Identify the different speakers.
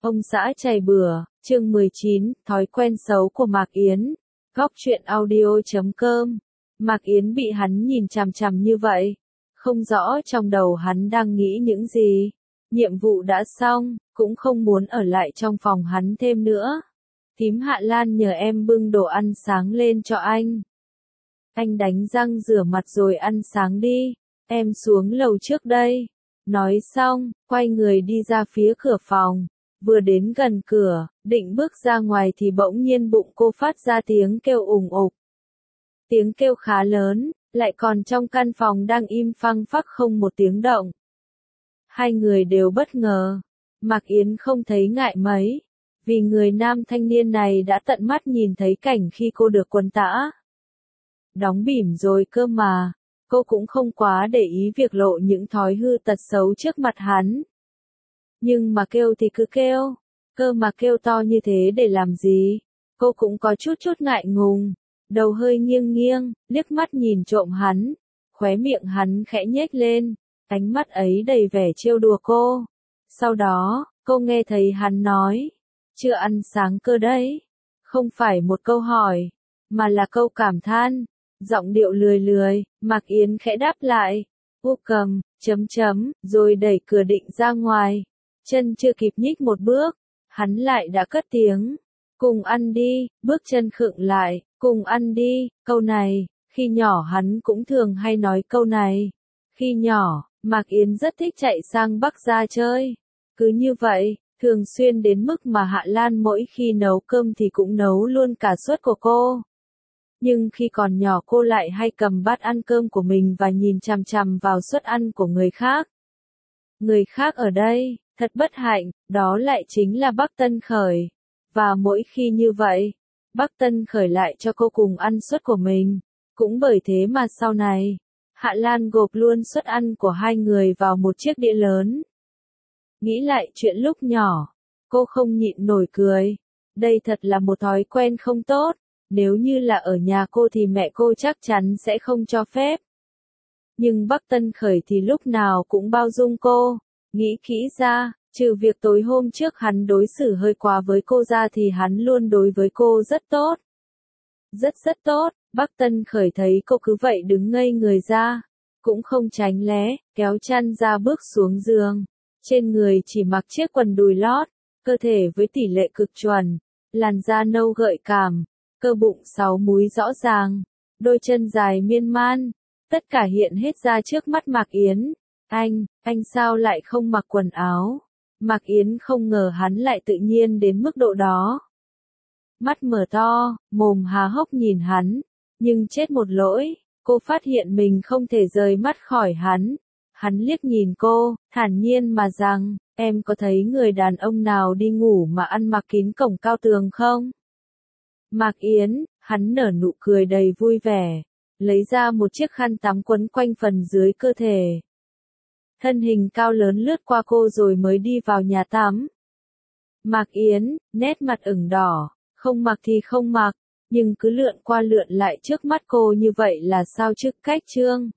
Speaker 1: Ông xã chày bừa, chương 19, thói quen xấu của Mạc Yến. Góc truyện audio.com. Mạc Yến bị hắn nhìn chằm chằm như vậy, không rõ trong đầu hắn đang nghĩ những gì. Nhiệm vụ đã xong, cũng không muốn ở lại trong phòng hắn thêm nữa. Thím Hạ Lan nhờ em bưng đồ ăn sáng lên cho anh. Anh đánh răng rửa mặt rồi ăn sáng đi, em xuống lầu trước đây. Nói xong, quay người đi ra phía cửa phòng. Vừa đến gần cửa, định bước ra ngoài thì bỗng nhiên bụng cô phát ra tiếng kêu ùng ục. Tiếng kêu khá lớn, lại còn trong căn phòng đang im phăng phắc không một tiếng động. Hai người đều bất ngờ. Mạc Yến không thấy ngại mấy, vì người nam thanh niên này đã tận mắt nhìn thấy cảnh khi cô được quần tã. Đóng bỉm rồi cơ mà, cô cũng không quá để ý việc lộ những thói hư tật xấu trước mặt hắn. Nhưng mà kêu thì cứ kêu, cơ mà kêu to như thế để làm gì? Cô cũng có chút ngại ngùng, đầu hơi nghiêng nghiêng, liếc mắt nhìn trộm hắn, khóe miệng hắn khẽ nhếch lên, ánh mắt ấy đầy vẻ trêu đùa cô. Sau đó, cô nghe thấy hắn nói, chưa ăn sáng cơ đấy. Không phải một câu hỏi, mà là câu cảm than, giọng điệu lười, Mạc Yến khẽ đáp lại, cầm, rồi đẩy cửa định ra ngoài. Chân chưa kịp nhích một bước, hắn lại đã cất tiếng, cùng ăn đi, bước chân khựng lại, cùng ăn đi, câu này, khi nhỏ hắn cũng thường hay nói câu này. Khi nhỏ, Mạc Yến rất thích chạy sang Bắc ra chơi. Cứ như vậy, thường xuyên đến mức mà Hạ Lan mỗi khi nấu cơm thì cũng nấu luôn cả suất của cô. Nhưng khi còn nhỏ cô lại hay cầm bát ăn cơm của mình và nhìn chằm chằm vào suất ăn của người khác. Người khác ở đây, thật bất hạnh, đó lại chính là Bắc Tân Khởi. Và mỗi khi như vậy, Bắc Tân Khởi lại cho cô cùng ăn suất của mình. Cũng bởi thế mà sau này, Hạ Lan gộp luôn suất ăn của hai người vào một chiếc đĩa lớn. Nghĩ lại chuyện lúc nhỏ, cô không nhịn nổi cười. Đây thật là một thói quen không tốt. Nếu như là ở nhà cô thì mẹ cô chắc chắn sẽ không cho phép. Nhưng Bắc Tân Khởi thì lúc nào cũng bao dung cô. Nghĩ kỹ ra, trừ việc tối hôm trước hắn đối xử hơi quá với cô ra thì hắn luôn đối với cô rất tốt. Rất tốt, Bắc Tân Khởi thấy cô cứ vậy đứng ngây người ra. Cũng không tránh né, kéo chăn ra bước xuống giường. Trên người chỉ mặc chiếc quần đùi lót, cơ thể với tỷ lệ cực chuẩn, làn da nâu gợi cảm, cơ bụng 6 múi rõ ràng, đôi chân dài miên man, tất cả hiện hết ra trước mắt Mạc Yến. Anh sao lại không mặc quần áo? Mạc Yến không ngờ hắn lại tự nhiên đến mức độ đó. Mắt mở to, mồm há hốc nhìn hắn, nhưng chết một lỗi, cô phát hiện mình không thể rời mắt khỏi hắn. Hắn liếc nhìn cô, thản nhiên mà rằng, em có thấy người đàn ông nào đi ngủ mà ăn mặc kín cổng cao tường không? Mạc Yến, hắn nở nụ cười đầy vui vẻ, lấy ra một chiếc khăn tắm quấn quanh phần dưới cơ thể. Thân hình cao lớn lướt qua cô rồi mới đi vào nhà tắm. Mạc Yến, nét mặt ửng đỏ, không mặc thì không mặc, nhưng cứ lượn qua lượn lại trước mắt cô như vậy là sao chứ? Cách chương